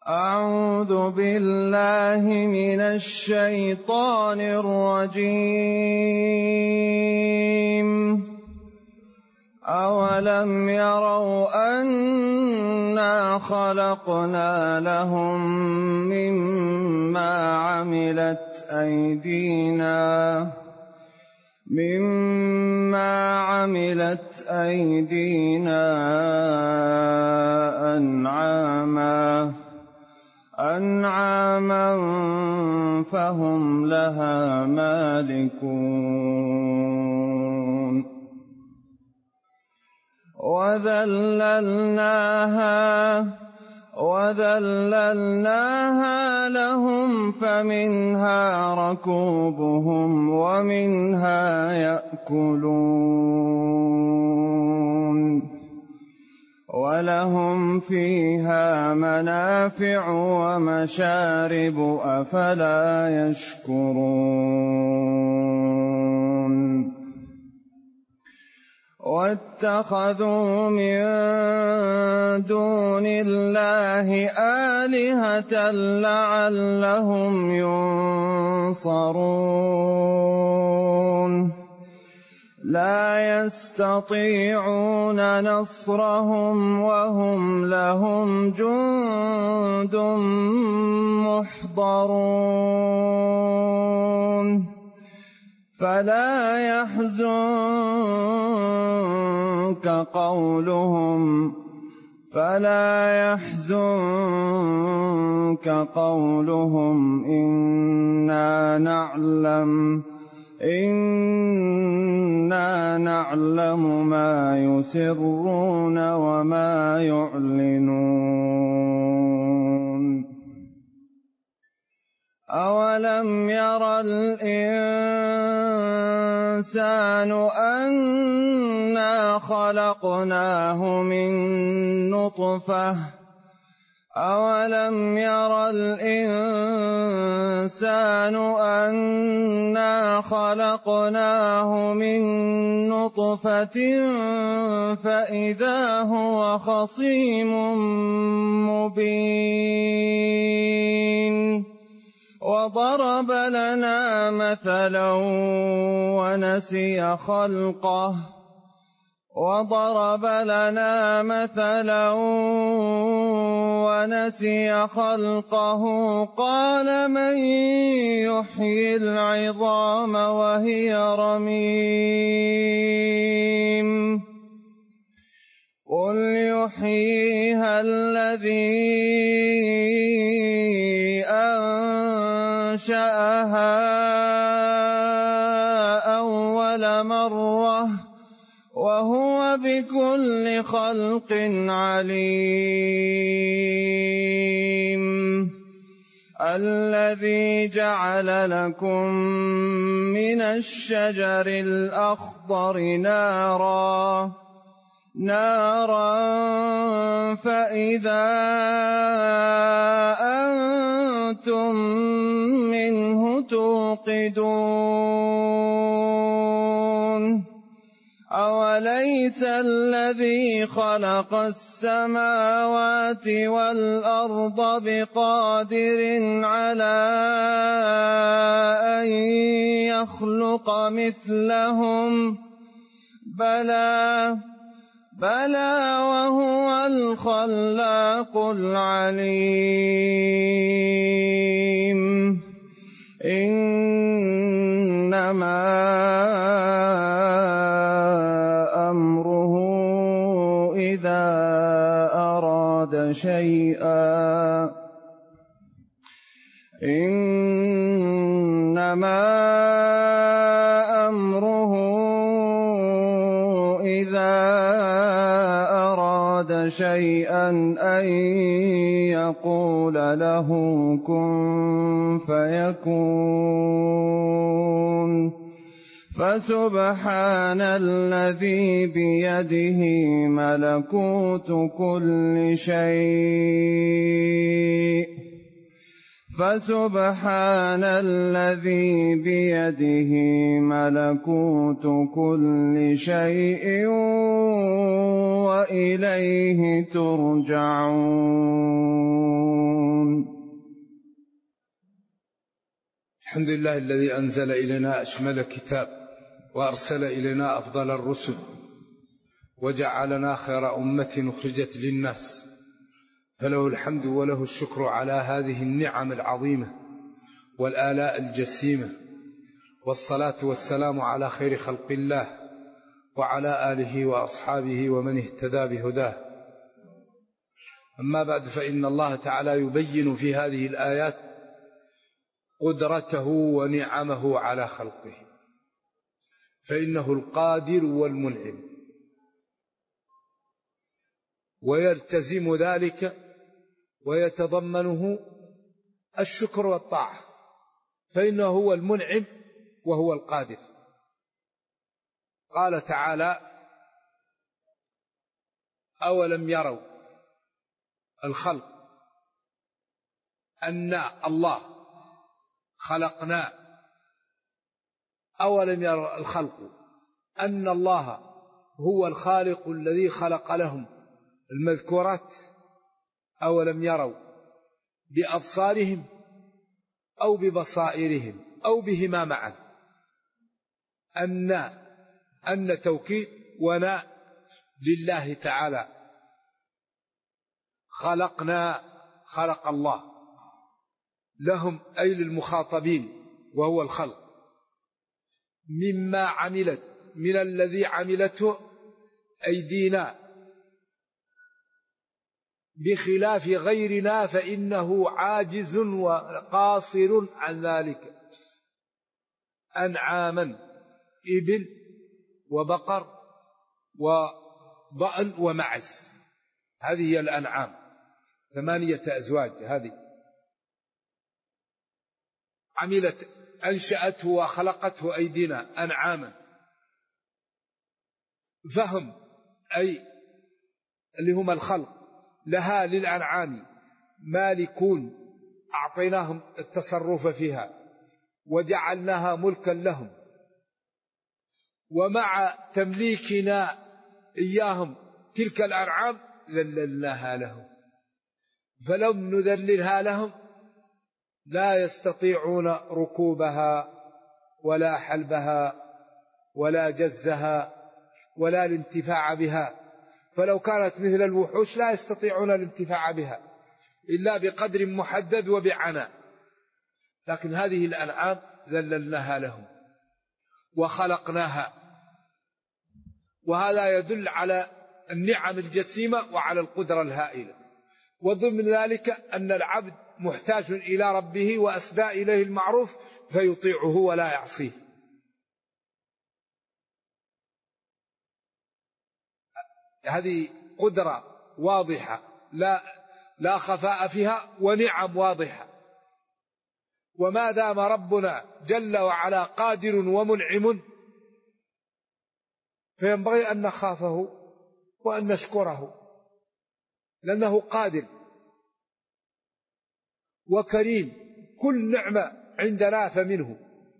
أعوذ بالله من الشيطان الرجيم. أولم يروا أنا خلقنا لهم مما عملت أيدينا أنعاما فهم لها مالكون وذللناها لهم فمنها ركوبهم ومنها يأكلون ولهم فيها منافع ومشارب أفلا يشكرون واتخذوا من دون الله آلهة لعلهم ينصرون لا يستطيعون نصرهم وهم لهم جند محضرون فلا يحزنك قولهم إنا نعلم ما يسرون وما يعلنون أولم ير الإنسان أنا خلقناه من نطفة فإذا هو خصيم مبين وضرب لنا مثلا ونسي خلقه قال من يحيي العظام وهي رميم قل يحييها الذي أنشأها أول مرة وهو بكل خلق عليم الذي جعل لكم من الشجر الأخضر نارا فإذا أنتم منه توقدون أوليس الذي خلق السماوات والأرض بقادر على أن يخلق مثلهم بلى وهو الخلاق العليم إنما أمره إذا أراد شيئا أن يقول له كن فيكون فسبحان الذي بيده ملكوت كل شيء فسبحان الذي بيده ملكوت كل شيء وإليه ترجعون الحمد لله الذي أنزل إلينا أشمل كتاب وأرسل إلينا أفضل الرسل وجعلنا خير أمة أخرجت للناس، فله الحمد وله الشكر على هذه النعم العظيمة والآلاء الجسيمة، والصلاة والسلام على خير خلق الله وعلى آله وأصحابه ومن اهتدى بهداه. أما بعد، فإن الله تعالى يبين في هذه الآيات قدرته ونعمه على خلقه، فإنه القادر والمنعم، ويلتزم ذلك ويتضمنه الشكر والطاعة، فإنه هو المنعم وهو القادر. قال تعالى: أولم يروا الخلق أن الله خلقنا، أولم يروا الخلق أن الله هو الخالق الذي خلق لهم المذكورات، أولم يروا بأبصارهم أو ببصائرهم أو بهما معا، أن توكيد ونا لله تعالى. خلقنا، خلق الله لهم أي للمخاطبين وهو الخلق، مما عملت، من الذي عملته أيدينا، بخلاف غيرنا فإنه عاجز وقاصر عن ذلك. أنعاما، إبل وبقر وضأن ومعز، هذه هي الأنعام، 8 أزواج. هذه عملت، أنشأته وخلقته أيدينا أنعاما، فهم أي اللي هم الخلق لها للأنعام مالكون، أعطيناهم التصرف فيها وجعلناها ملكا لهم، ومع تمليكنا إياهم تلك الأنعام ذللناها لهم، فلم نذللها لهم لا يستطيعون ركوبها ولا حلبها ولا جزها ولا الانتفاع بها، فلو كانت مثل الوحوش لا يستطيعون الانتفاع بها إلا بقدر محدد وبعناء، لكن هذه الأنعام ذللناها لهم وخلقناها، وهذا يدل على النعم الجسيمة وعلى القدرة الهائلة. وضمن ذلك أن العبد محتاج إلى ربه وأسدى إليه المعروف فيطيعه ولا يعصيه. هذه قدرة واضحة لا خفاء فيها، ونعم واضحة. وما دام ربنا جل وعلا قادر ومنعم فينبغي أن نخافه وأن نشكره، لأنه قادر وكريم، كل نعمة عندنا فمنه،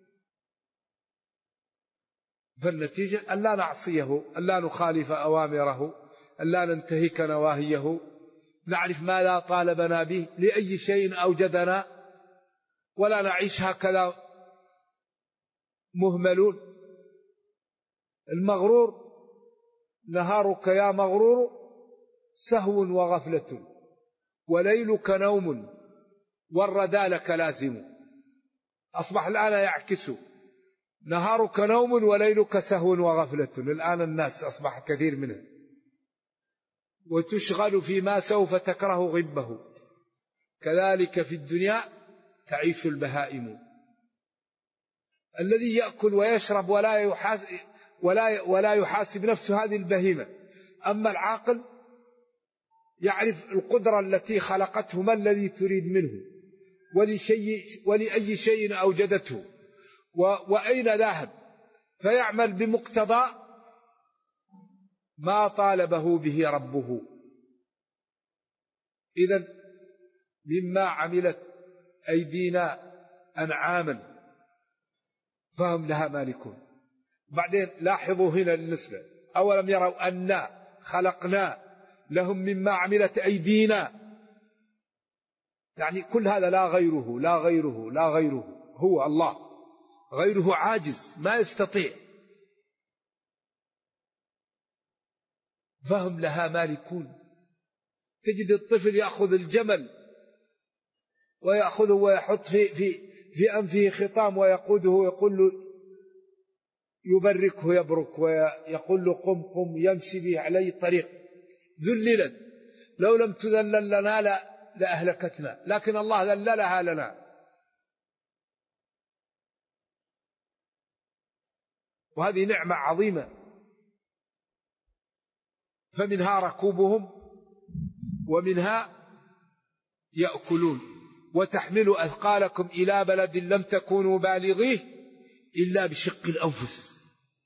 فالنتيجة أن لا نعصيه، أن لا نخالف أوامره، أن لا ننتهك نواهيه، نعرف ما لا طالبنا به، لأي شيء أوجدنا، ولا نعيش هكذا مهملون. المغرور: نهارك يا مغرور سهو وغفلة، وليلك نوم والردى لك لازم. أصبح الآن يعكس: نهارك نوم وليلك سهو وغفلة. الآن الناس أصبح كثير منه، وتشغل فيما سوف تكره غبه، كذلك في الدنيا تعيش البهائم. الذي يأكل ويشرب ولا يحاسب نفسه، هذه البهيمة. أما العاقل يعرف القدرة التي خلقته، ما الذي تريد منه، ولأي شيء أوجدته، وأين ذاهب، فيعمل بمقتضى ما طالبه به ربه. إذن مما عملت أيدينا أنعاما فهم لها مالكون. بعدين لاحظوا هنا النسبة: أولم يروا أنا خلقنا لهم مما عملت أيدينا، يعني كل هذا لا غيره لا غيره لا غيره، هو الله، غيره عاجز ما يستطيع، فهم لها مالكون. تجد الطفل يأخذ الجمل ويأخذه ويحط في أنفه خطام ويقوده ويقول له يبركه يبرك، ويقول له قم قم يمشي به على طريق ذللا، لو لم تذلل لنا لأهلكتنا، لكن الله ذللها لنا. وهذه نعمة عظيمة. فمنها ركوبهم ومنها يأكلون، وتحمل أثقالكم إلى بلد لم تكونوا بالغيه إلا بشق الأنفس.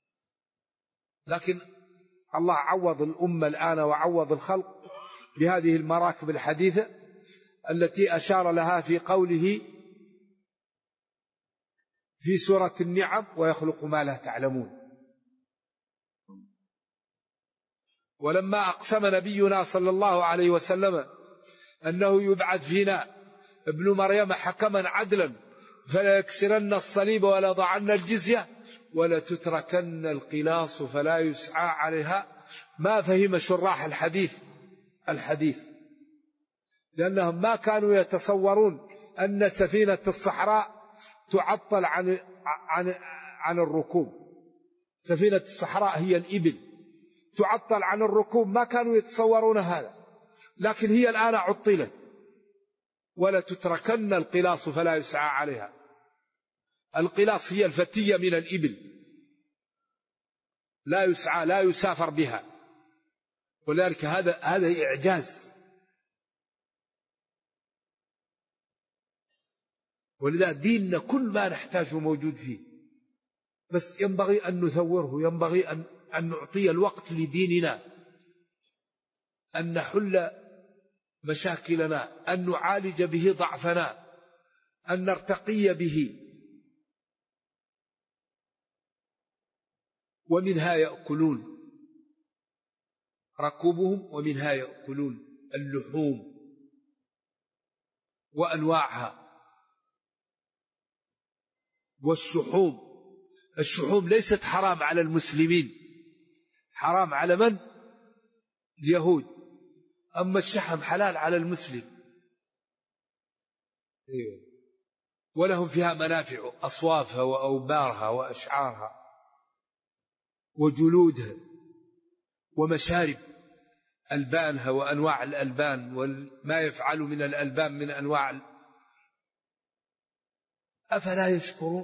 لكن الله عوض الأمة الآن وعوض الخلق بهذه المراكب الحديثة التي أشار لها في قوله في سورة النعم: ويخلق ما لا تعلمون. ولما أقسم نبينا صلى الله عليه وسلم أنه يبعث فينا ابن مريم حكما عدلا فلا يكسرن الصليب ولا ضعن الجزية ولا تتركن القلاص فلا يسعى عليها، ما فهم شراح الحديث، لأنهم ما كانوا يتصورون أن سفينة الصحراء تعطل عن الركوب. سفينة الصحراء هي الإبل، تعطل عن الركوب، ما كانوا يتصورون هذا، لكن هي الآن عطلت. ولا تتركن القلاص فلا يسعى عليها. القلاص هي الفتية من الإبل، لا يسعى لا يسافر بها، ولذلك هذا إعجاز. ولذا ديننا كل ما نحتاجه موجود فيه، بس ينبغي أن نثوره، ينبغي أن نعطي الوقت لديننا، أن نحل مشاكلنا، أن نعالج به ضعفنا، أن نرتقي به. ومنها يأكلون، ركوبهم ومنها يأكلون، اللحوم وأنواعها. والشحوم، الشحوم ليست حرام على المسلمين، حرام على من؟ اليهود. أما الشحم حلال على المسلم. ولهم فيها منافع، أصوافها وأوبارها وأشعارها وجلودها ومشارب ألبانها وأنواع الألبان وما يفعل من الألبان من أنواع. أفلا يشكرون؟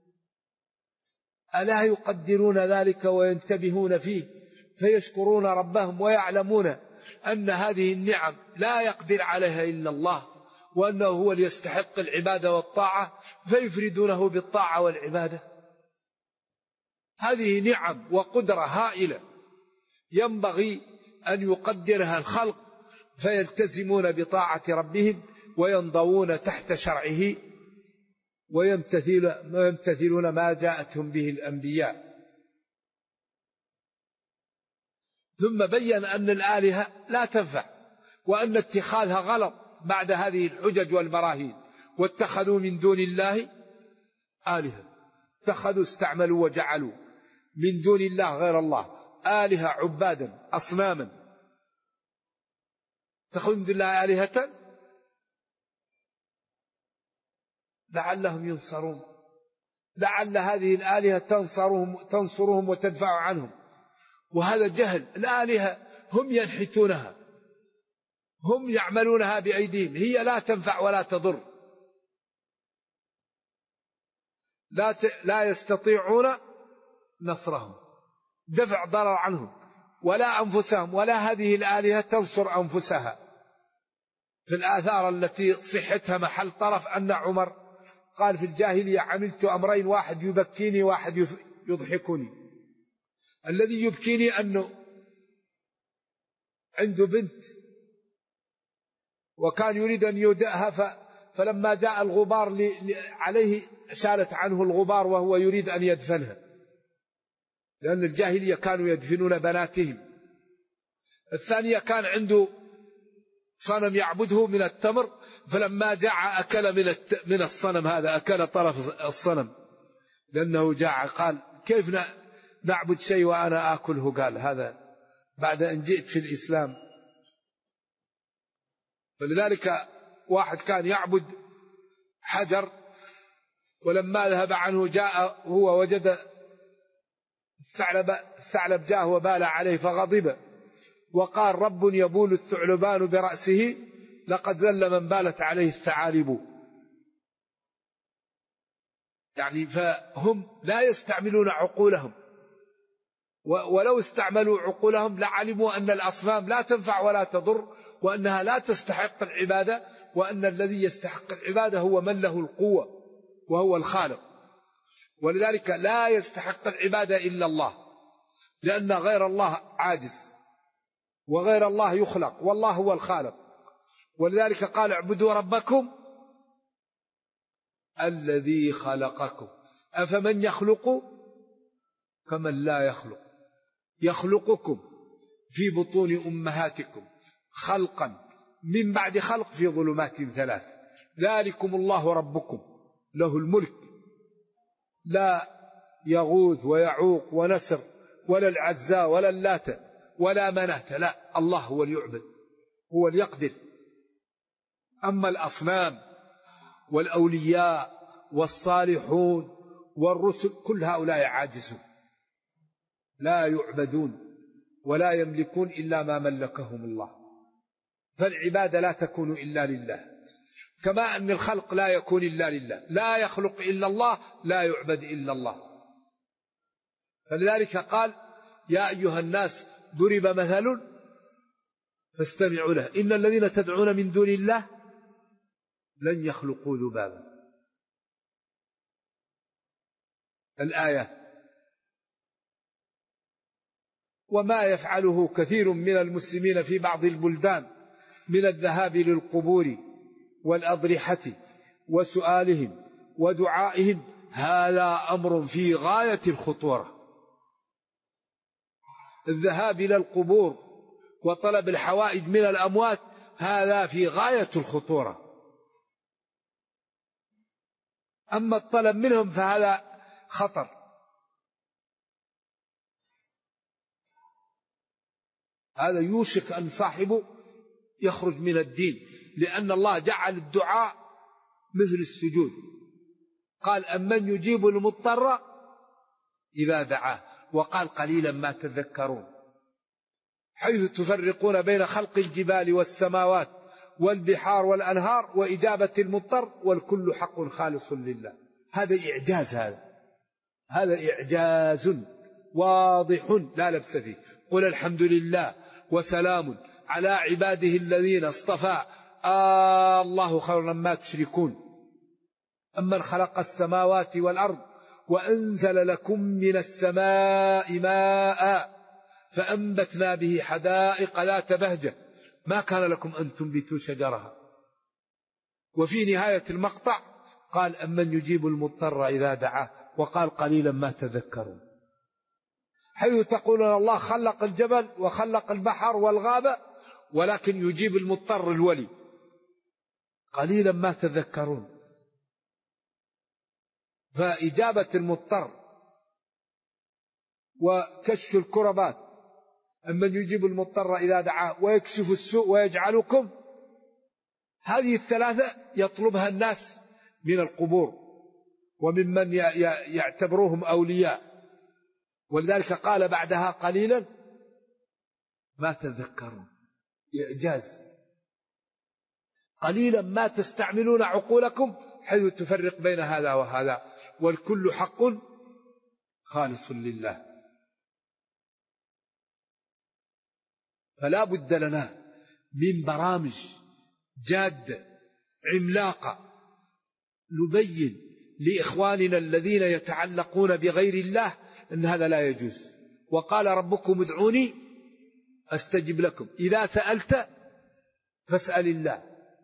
ألا يقدرون ذلك وينتبهون فيه فيشكرون ربهم ويعلمون أن هذه النعم لا يقدر عليها إلا الله، وأنه هو اللي يستحق العبادة والطاعة، فيفردونه بالطاعة والعبادة. هذه نعم وقدرة هائلة ينبغي أن يقدرها الخلق فيلتزمون بطاعة ربهم وينضوون تحت شرعه ويمتثلون ما جاءتهم به الأنبياء. ثم بين أن الآلهة لا تنفع، وأن اتخاذها غلط بعد هذه الحجج والبراهين. واتخذوا من دون الله آلهة، اتخذوا استعملوا وجعلوا من دون الله غير الله آلهة عبادا أصناما. اتخذوا من دون الله آلهة لعلهم ينصرون، لعل هذه الآلهة تنصرهم وتدفع عنهم. وهذا جهل. الآلهة هم ينحتونها، هم يعملونها بأيديهم، هي لا تنفع ولا تضر، لا يستطيعون نصرهم، دفع ضرر عنهم، ولا أنفسهم، ولا هذه الآلهة تنصر أنفسها. في الآثار التي صحتها محل طرف أن عمر قال في الجاهلية: عملت أمرين، واحد يبكيني واحد يضحكني. الذي يبكيني أنه عنده بنت وكان يريد أن يودعها، فلما جاء الغبار عليه شالت عنه الغبار وهو يريد أن يدفنها، لأن الجاهلية كانوا يدفنون بناتهم. الثانية كان عنده صنم يعبده من التمر، فلما جاع أكل من الصنم هذا، أكل طرف الصنم لأنه جاع. قال كيف نعبد شيء وأنا آكله؟ قال هذا بعد أن جئت في الإسلام. فلذلك واحد كان يعبد حجر، ولما ذهب عنه جاء هو وجد الثعلب جاء وبال عليه فغضب وقال رب يبول الثعلبان برأسه لقد ذل من بالت عليه الثعالب. يعني فهم لا يستعملون عقولهم، ولو استعملوا عقولهم لعلموا أن الأصنام لا تنفع ولا تضر، وأنها لا تستحق العبادة، وأن الذي يستحق العبادة هو من له القوة وهو الخالق. ولذلك لا يستحق العبادة إلا الله، لأن غير الله عاجز وغير الله يخلق، والله هو الخالق. ولذلك قال اعبدوا ربكم الذي خلقكم أفمن يخلق كمن لا يخلق، يخلقكم في بطون أمهاتكم خلقا من بعد خلق في ظلمات 3 ذلكم الله ربكم له الملك لا يغوث ويعوق ونسر ولا العزاء ولا اللات ولا مناة، لا، الله هو اللي يعبد، هو اللي يقدر. أما الأصنام والأولياء والصالحون والرسل كل هؤلاء عاجزون لا يعبدون ولا يملكون إلا ما ملكهم الله. فالعبادة لا تكون إلا لله، كما أن الخلق لا يكون إلا لله، لا يخلق إلا الله، لا يعبد إلا الله. فلذلك قال يا أيها الناس ضرب مثل فاستمعوا له إن الذين تدعون من دون الله لن يخلقوا ذبابا. الآية. وما يفعله كثير من المسلمين في بعض البلدان من الذهاب للقبور والأضرحة وسؤالهم ودعائهم هذا أمر في غاية الخطورة. الذهاب إلى القبور وطلب الحوائج من الأموات هذا في غاية الخطورة. أما الطلب منهم فهذا خطر. هذا يوشك أن صاحبه يخرج من الدين، لأن الله جعل الدعاء مثل السجود. قال أمن يجيب المضطر إذا دعاه، وقال قليلا ما تذكرون، حيث تفرقون بين خلق الجبال والسماوات والبحار والأنهار وإجابة المضطر والكل حق خالص لله. هذا إعجاز، هذا إعجاز واضح لا لبس فيه. قل الحمد لله وسلام على عباده الذين اصطفى الله خير مما تشركون. أمن خلق السماوات والأرض وأنزل لكم من السماء ماء فأنبتنا به حدائق ذات بهجة ما كان لكم أن تنبتوا شجرها. وفي نهاية المقطع قال أمن يجيب المضطر إذا دعاه، وقال قليلا ما تذكرون. حيث تقولون الله خلق الجبل وخلق البحر والغابة ولكن يجيب المضطر الولي، قليلا ما تذكرون. فإجابة المضطر وكشف الكربات، أمن يجيب المضطر إذا دعاه ويكشف السوء ويجعلكم، هذه الثلاثة يطلبها الناس من القبور وممن يعتبروهم أولياء. ولذلك قال بعدها قليلا ما تذكرون. إعجاز. قليلا ما تستعملون عقولكم حيث تفرق بين هذا وهذا، والكل حق خالص لله. فلا بد لنا من برامج جادة عملاقة نبين لإخواننا الذين يتعلقون بغير الله أن هذا لا يجوز. وقال ربكم ادعوني أستجب لكم، إذا سألت فاسأل الله.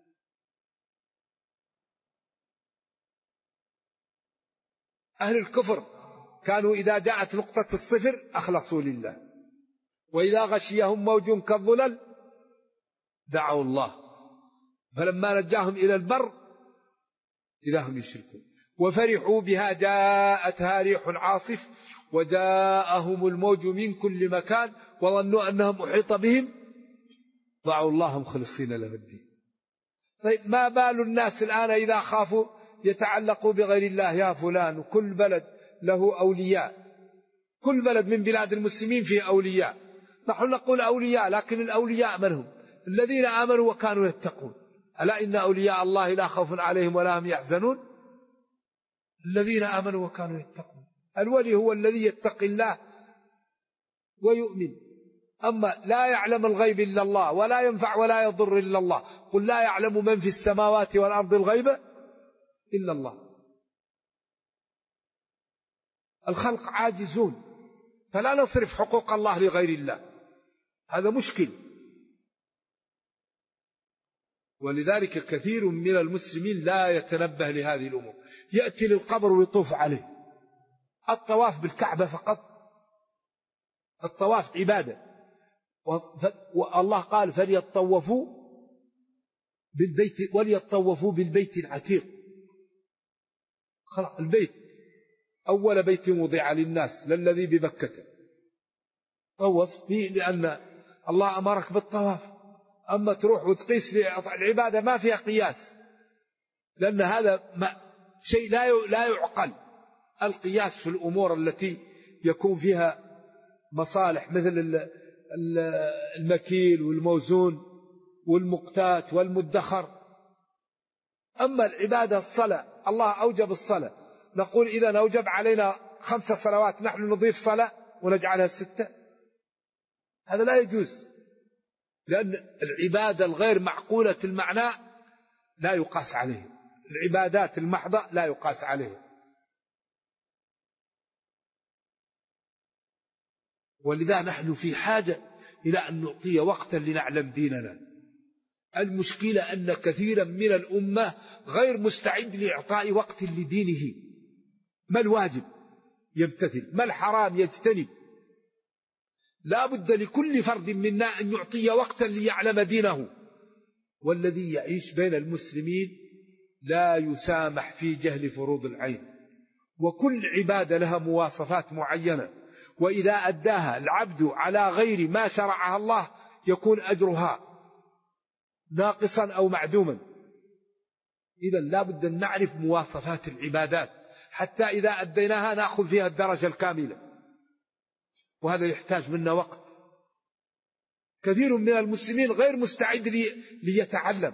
أهل الكفر كانوا إذا جاءت نقطة الصفر أخلصوا لله، وإذا غشيهم موج كالظلل دعوا الله. فلما نجاهم إلى البر إذا هم يشركون. وفرحوا بها جاءتها ريح عاصف وجاءهم الموج من كل مكان وظنوا أنهم أحيط بهم دعوا الله مخلصين له الدين. طيب ما بال الناس الآن إذا خافوا يتعلقوا بغير الله يا فلان؟ وكل بلد له أولياء، كل بلد من بلاد المسلمين فيه أولياء. نحن نقول أولياء، لكن الأولياء من هم؟ الذين آمنوا وكانوا يتقون. ألا إن أولياء الله لا خوف عليهم ولا هم يحزنون. الذين آمنوا وكانوا يتقون. الولي هو الذي يتقي الله ويؤمن. أما لا يعلم الغيب إلا الله ولا ينفع ولا يضر إلا الله. قل لا يعلم من في السماوات والأرض الغيب إلا الله. الخلق عاجزون، فلا نصرف حقوق الله لغير الله، هذا مشكل. ولذلك كثير من المسلمين لا يتنبه لهذه الأمور، يأتي للقبر ويطوف عليه. الطواف بالكعبة فقط، الطواف عبادة، والله قال فليطوفوا بالبيت وليطوفوا بالبيت العتيق. خلاص البيت أول بيت وضع للناس للذي بمكة، طوف فيه لأن الله أمرك بالطواف. أما تروح وتقيس العبادة ما فيها قياس، لأن هذا شيء لا يعقل. القياس في الأمور التي يكون فيها مصالح مثل المكيل والموزون والمقتات والمدخر. أما العبادة الصلاة، الله أوجب الصلاة، نقول إذا أوجب علينا 5 صلوات نحن نضيف صلاة ونجعلها 6، هذا لا يجوز، لأن العبادة الغير معقولة المعنى لا يقاس عليه، العبادات المحضة لا يقاس عليه. ولذا نحن في حاجة إلى أن نعطي وقتا لنعلم ديننا. المشكلة أن كثيرا من الأمة غير مستعد لإعطاء وقت لدينه. ما الواجب يمتثل، ما الحرام يجتنب. لا بد لكل فرد منا أن يعطي وقتا ليعلم دينه. والذي يعيش بين المسلمين لا يسامح في جهل فروض العين، وكل عبادة لها مواصفات معينة، وإذا أداها العبد على غير ما شرعها الله يكون أجرها ناقصا أو معدوما. إذا لا بد أن نعرف مواصفات العبادات حتى إذا أديناها نأخذ فيها الدرجة الكاملة، وهذا يحتاج منا وقت. كثير من المسلمين غير مستعد ليتعلم.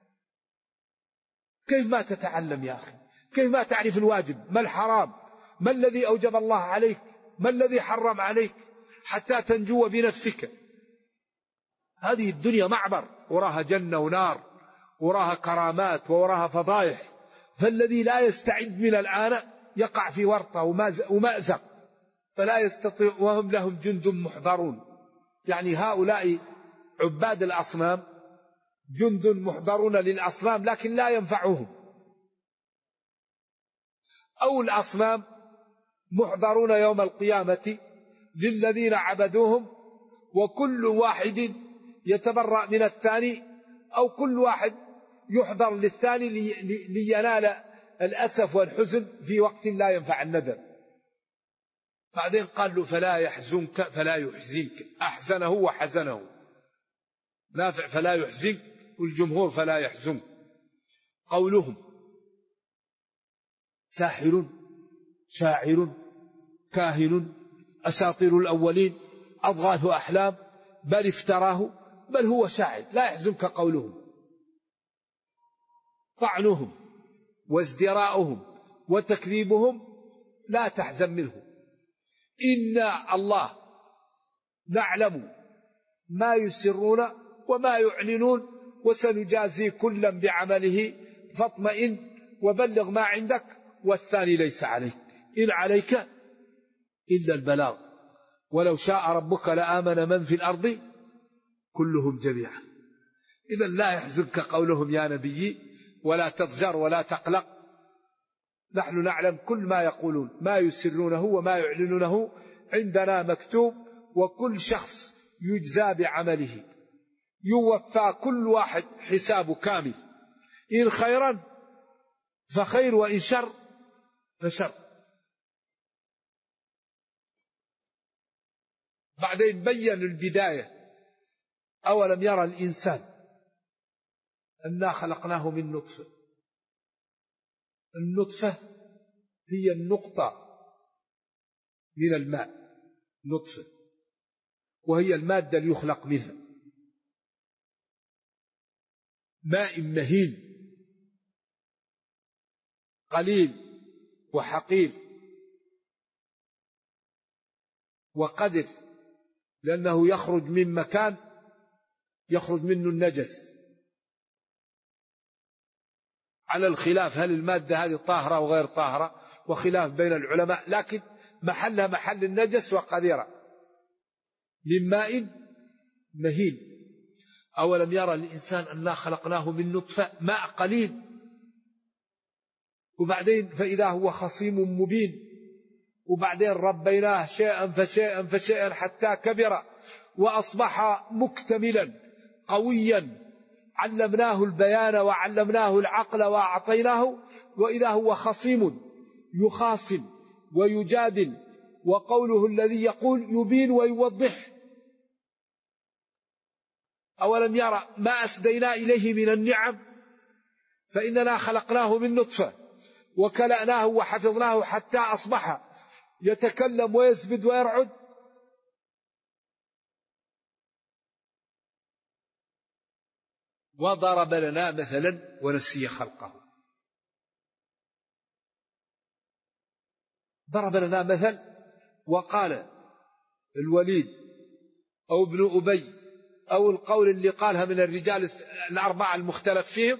كيف ما تتعلم يا أخي؟ كيف ما تعرف الواجب؟ ما الحرام؟ ما الذي أوجب الله عليك؟ ما الذي حرم عليك؟ حتى تنجو بنفسك. هذه الدنيا معبر، وراها جنة ونار، وراها كرامات وراها فضائح. فالذي لا يستعد من الآن يقع في ورطة ومأزق، فلا يستطيع، وهم لهم جند محضرون. يعني هؤلاء عباد الأصنام جند محضرون للأصنام لكن لا ينفعهم، أو الأصنام محضرون يوم القيامة للذين عبدوهم، وكل واحد يتبرأ من الثاني، أو كل واحد يحضر للثاني لينال الأسف والحزن في وقت لا ينفع الندم. بعدين قال له فلا يحزنك فلا يحزنك، أحزنه وحزنه. نافع فلا يحزنك، والجمهور فلا يحزنك. قولهم ساحر شاعر كاهن أساطير الأولين أضغاث أحلام بل افتراه بل هو شاعر، لا يحزنك قولهم. طعنهم وازدراؤهم وتكذيبهم لا تحزن منه، إنا الله نعلم ما يسرون وما يعلنون وسنجازي كلا بعمله فاطمئن وبلغ ما عندك والثاني ليس عليك إن عليك إلا البلاغ ولو شاء ربك لآمن من في الأرض كلهم جميعا. إذا لا يحزنك قولهم يا نبي ولا تضجر ولا تقلق، نحن نعلم كل ما يقولون، ما يسرونه وما يعلنونه عندنا مكتوب، وكل شخص يجزى بعمله، يوفى كل واحد حسابه كامل. إن خيرا فخير وإن شر فشر. بعدين بين البداية: أولم يرى الإنسان أنا خلقناه من نطفة. النطفة هي النقطة من الماء، نطفة، وهي المادة اللي يخلق منها، ماء مهين قليل وحقير وقدر، لأنه يخرج من مكان يخرج منه النجس، على الخلاف هل المادة هذه طاهرة وغير طاهرة، وخلاف بين العلماء، لكن محلها محل النجس وقذرة، من ماء مهين. أولم يرى الإنسان أنا خلقناه من نطفة، ماء قليل، وبعدين فإذا هو خصيم مبين، وبعدين ربيناه شيئا فشيئا فشيئا حتى كبر وأصبح مكتملا قويا، علمناه البيان وعلمناه العقل وأعطيناه، وإذا هو خصيم يخاصم ويجادل، وقوله الذي يقول يبين ويوضح. أولم يرى ما أسدينا إليه من النعم، فإننا خلقناه من نطفة وكلأناه وحفظناه حتى أصبح يتكلم ويسبد ويرعد. وضرب لنا مثلا ونسي خلقه. ضرب لنا مثل، وقال الوليد أو ابن أبي أو القول اللي قالها من الرجال الأربعة المختلف فيهم،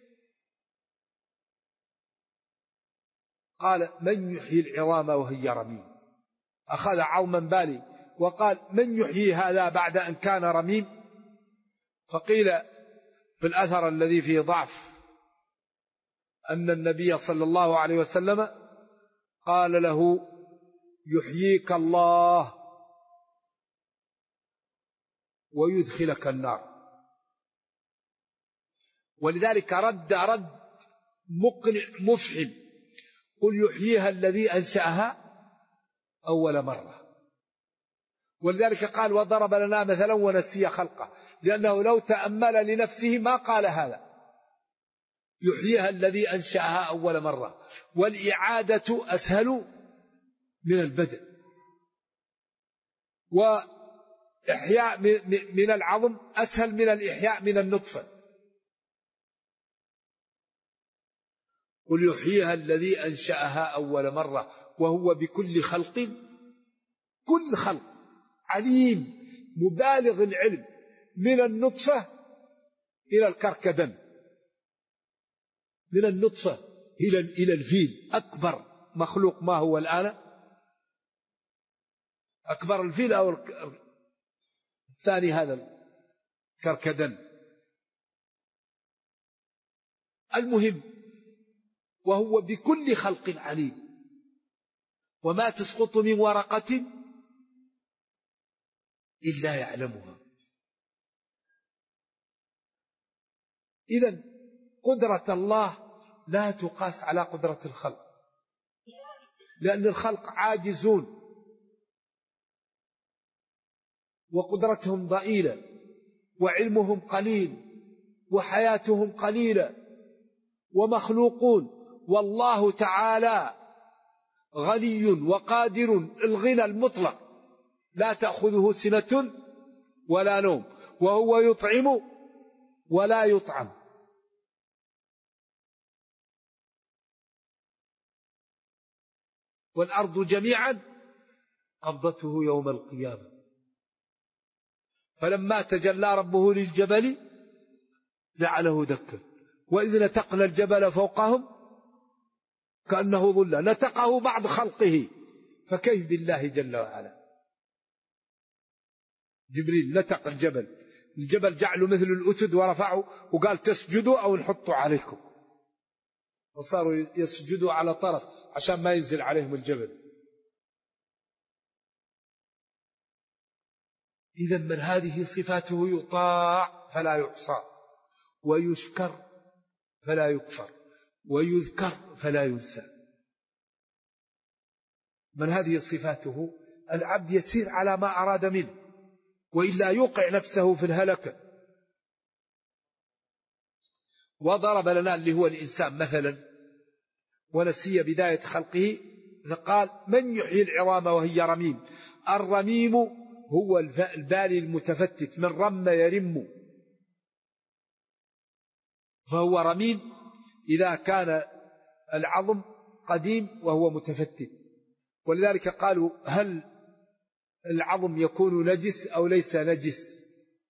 قال من يحيي العظام وهي رميم. أخذ عوما بالي وقال من يحيي هذا بعد أن كان رميم. فقيل في الأثر الذي فيه ضعف أن النبي صلى الله عليه وسلم قال له يحييك الله ويدخلك النار. ولذلك رد مقنع مفحم: قل يحييها الذي أنشأها أول مرة. ولذلك قال وضرب لنا مثلا ونسي خلقه، لأنه لو تأمل لنفسه ما قال هذا، يحييها الذي أنشأها أول مرة. والإعادة أسهل من البدء، وإحياء من العظم أسهل من الإحياء من النطفة. قل يحييها الذي أنشأها أول مرة وهو بكل خلق، كل خلق عليم مبالغ العلم، من النطفة إلى الكركدن، من النطفة إلى الفيل. أكبر مخلوق ما هو الآن؟ أكبر الفيل أو الثاني هذا الكركدن. المهم وهو بكل خلق عليم. وما تسقط من ورقة إلا يعلمها. إذن قدرة الله لا تقاس على قدرة الخلق، لأن الخلق عاجزون وقدرتهم ضئيلة وعلمهم قليل وحياتهم قليلة ومخلوقون. والله تعالى غني وقادر الغنى المطلق، لا تأخذه سنة ولا نوم، وهو يطعم ولا يطعم. والأرض جميعا قبضته يوم القيامة. فلما تجلى ربه للجبل جعله دكا، وإذ نتقنا الجبل فوقهم كأنه ظلة، نتقه بعض خلقه، فكيف بالله جل وعلا. جبريل نتق الجبل جعله مثل الأتد ورفعه وقال تسجدوا أو نحطوا عليكم، وصاروا يسجدوا على طرف عشان ما ينزل عليهم الجبل. إذا من هذه صفاته يطاع فلا يعصى ويشكر فلا يكفر ويذكر فلا ينسى. من هذه صفاته؟ العبد يسير على ما أراد منه، وإلا يوقع نفسه في الهلكة. وضرب لنا اللي هو الإنسان مثلا، ونسي بداية خلقه، فقال من يحيي العظام وهي رميم. الرميم هو البالي المتفتت، من رم يرم، فهو رميم إذا كان العظم قديم وهو متفتت. ولذلك قالوا هل العظم يكون نجس أو ليس نجس؟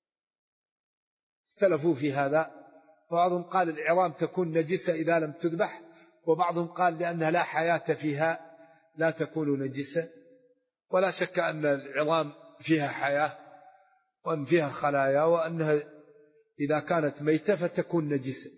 اختلفوا في هذا، بعضهم قال العظام تكون نجسة إذا لم تذبح، وبعضهم قال لأنها لا حياة فيها لا تكون نجسة. ولا شك أن العظام فيها حياة، وأن فيها خلايا، وأنها إذا كانت ميتة فتكون نجسة.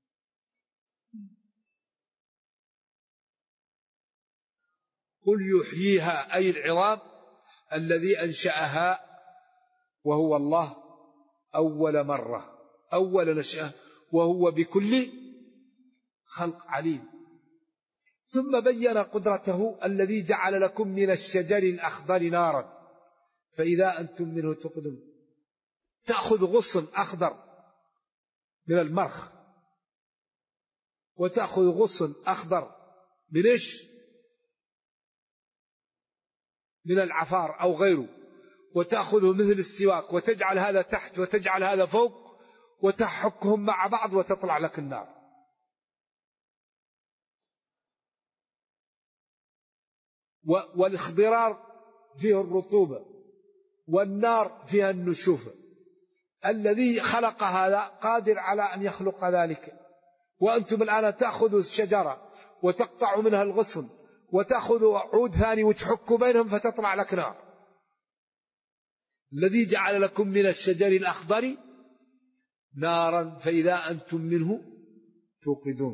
قل يحييها أي العظام الذي أنشأها وهو الله أول مرة، أول نشأة، وهو بكل خلق عليم. ثم بين قدرته الذي جعل لكم من الشجر الأخضر نارا فإذا أنتم منه توقدون. تأخذ غصن أخضر من المرخ، وتأخذ غصن أخضر من إيش؟ من العفار أو غيره، وتأخذه مثل السواك، وتجعل هذا تحت وتجعل هذا فوق، وتحكهم مع بعض وتطلع لك النار. والاخضرار فيه الرطوبة، والنار فيها النشوفة. الذي خلق هذا قادر على أن يخلق ذلك. وأنتم الآن تأخذوا الشجرة وتقطعوا منها الغصن، وتأخذوا عود ثاني وتحكوا بينهم فتطلع لك نار. الذي جعل لكم من الشجر الأخضر نارا فإذا أنتم منه توقدون.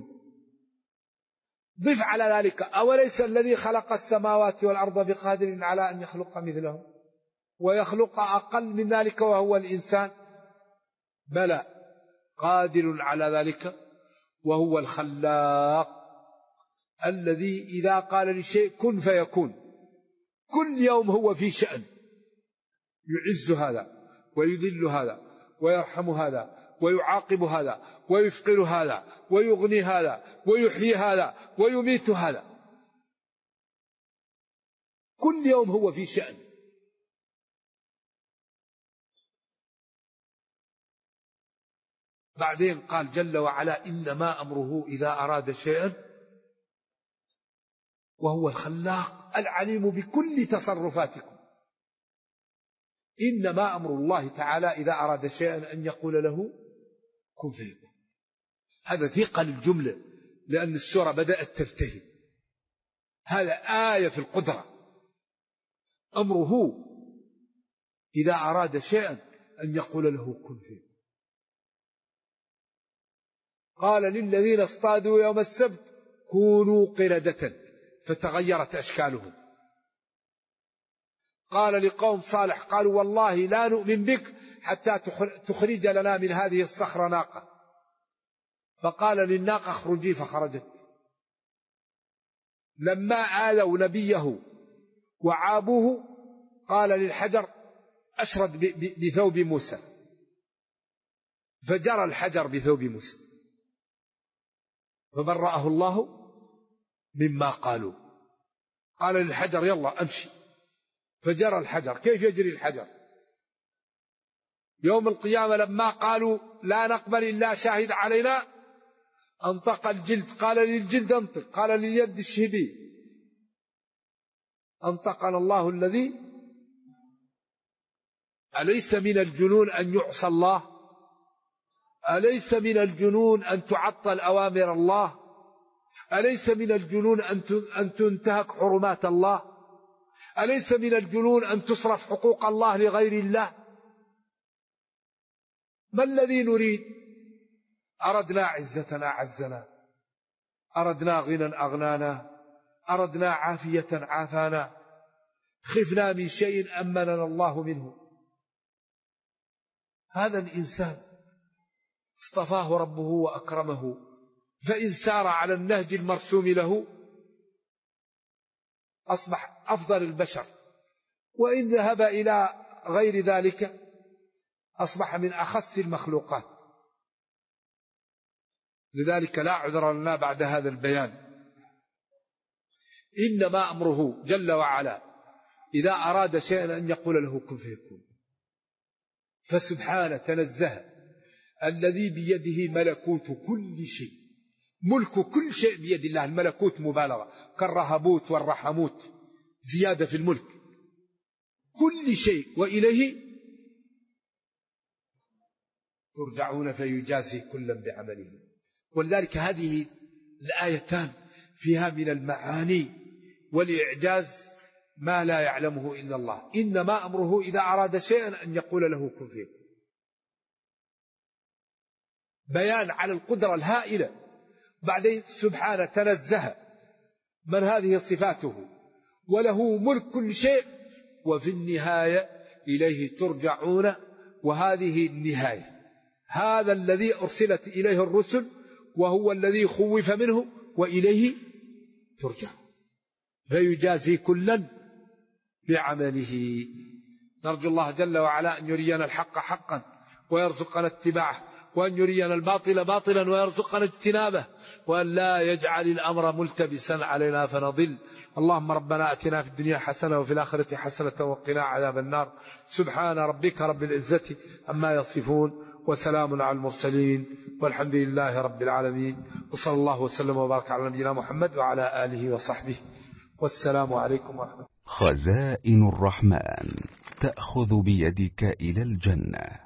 ضف على ذلك أوليس الذي خلق السماوات والأرض بقادر على أن يخلق مثلهم ويخلق أقل من ذلك وهو الإنسان؟ بلى قادر على ذلك، وهو الخلاق الذي إذا قال لشيء كن فيكون. كل يوم هو في شأن، يعز هذا ويذل هذا ويرحم هذا ويعاقب هذا ويفقر هذا ويغني هذا ويحيي هذا ويميت هذا. كل يوم هو في شأن. بعدين قال جل وعلا إنما أمره إذا أراد شيئا، وهو الخلاق العليم بكل تصرفاتكم. إنما أمر الله تعالى إذا أراد شيئا أن يقول له كن فيكون. هذا ثقل الجملة، لأن السورة بدأت تفتهم. هذا آية في القدرة. أمره إذا أراد شيئا أن يقول له كن فيكون. قال للذين اصطادوا يوم السبت كونوا قردة فتغيرت أشكالهم. قال لقوم صالح قالوا والله لا نؤمن بك حتى تخرج لنا من هذه الصخرة ناقة. فقال للناقة اخرجي فخرجت. لما آذوا نبيه وعابوه قال للحجر أشرد بثوب موسى، فجرى الحجر بثوب موسى فبرأه الله مما قالوا. قال للحجر يلا أمشي، فجرى الحجر. كيف يجري الحجر؟ يوم القيامة لما قالوا لا نقبل إلا شاهد علينا انطق الجلد، قال للجلد انطق، قال لليد اشهدي، انطقنا الله الذي. أليس من الجنون أن يعصى الله؟ أليس من الجنون أن تعطل أوامر الله؟ أليس من الجنون أن تنتهك حرمات الله؟ أليس من الجنون أن تصرف حقوق الله لغير الله؟ ما الذي نريد؟ أردنا عزتنا عزنا، أردنا غنى أغنانا، أردنا عافية عافانا، خفنا من شيء أمننا الله منه. هذا الإنسان اصطفاه ربه وأكرمه فإن سار على النهج المرسوم له أصبح أفضل البشر، وإن ذهب إلى غير ذلك أصبح من أخس المخلوقات. لذلك لا عذر لنا بعد هذا البيان. إنما أمره جل وعلا إذا أراد شيئا أن يقول له كن فيكون. فسبحانه تنزه الذي بيده ملكوت كل شيء. ملك كل شيء بيد الله. الملكوت مبالغة كالرهبوت والرحموت، زيادة في الملك. كل شيء وإليه ترجعون فيجازي كلا بعمله. ولذلك هذه الآيتان فيها من المعاني والإعجاز ما لا يعلمه إلا الله. إنما أمره إذا أراد شيئا أن يقول له كن فيكون. بيان على القدرة الهائلة. بعدين سبحانه تنزه من هذه صفاته وله ملك كل شيء، وفي النهاية إليه ترجعون. وهذه النهاية. هذا الذي أرسلت إليه الرسل وهو الذي خوف منه وإليه ترجع. فيجازي كلا بعمله. نرجو الله جل وعلا أن يرينا الحق حقا ويرزقنا اتباعه، وأن يرينا الباطل باطلا ويرزقنا اجتنابه، وأن لا يجعل الأمر ملتبسا علينا فنضل. اللهم ربنا أتنا في الدنيا حسنة وفي الآخرة حسنة وقنا عذاب النار. سبحان ربك رب العزة عما يصفون، وسلام على المرسلين، والحمد لله رب العالمين، وصلى الله وسلم وبارك على نبينا محمد وعلى آله وصحبه، والسلام عليكم ورحمة الله. خزائن الرحمن تأخذ بيدك إلى الجنة.